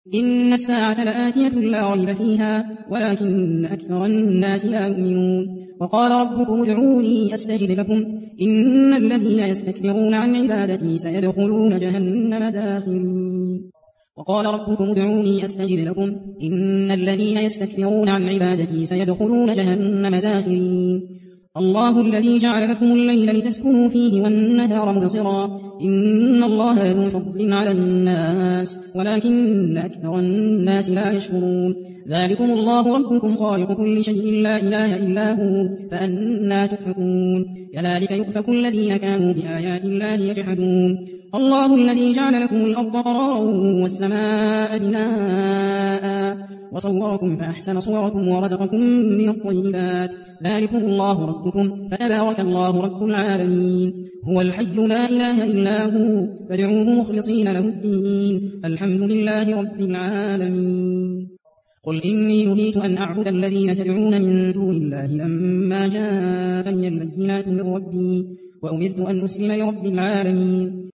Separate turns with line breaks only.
إن الساعة لآتية لا ريب فيها ولكن أكثر الناس لا يؤمنون وقال ربكم ادعوني أستجب لكم إن الذين يستكبرون عن عبادتي سيدخلون جهنم داخرين وقال ربكم ادعوني أستجب لكم إن الذين يستكبرون عن عبادتي سيدخلون جهنم داخرين الله الذي جعل لكم الليل لتسكنوا فيه والنهار مبصرا إن الله ذو فضل على الناس ولكن أكثر الناس لا يشكرون ذلكم الله ربكم خالق كل شيء لا إله إلا هو فأنى تؤفكون كذلك يؤفك الذين كانوا بآيات الله يجحدون الله الذي جعل لكم الأرض قرارا والسماء بناء وصوركم فأحسن صوركم ورزقكم من الطيبات ذلكم الله ربكم فتبارك الله رب العالمين هو الحي لا إله إلا هو فادعوه مخلصين له الدين الحمد لله رب العالمين قل إني نهيت أن أعبد الذين تدعون من دون الله لما جاءني البينات من ربي وأمرت أن أسلم لرب العالمين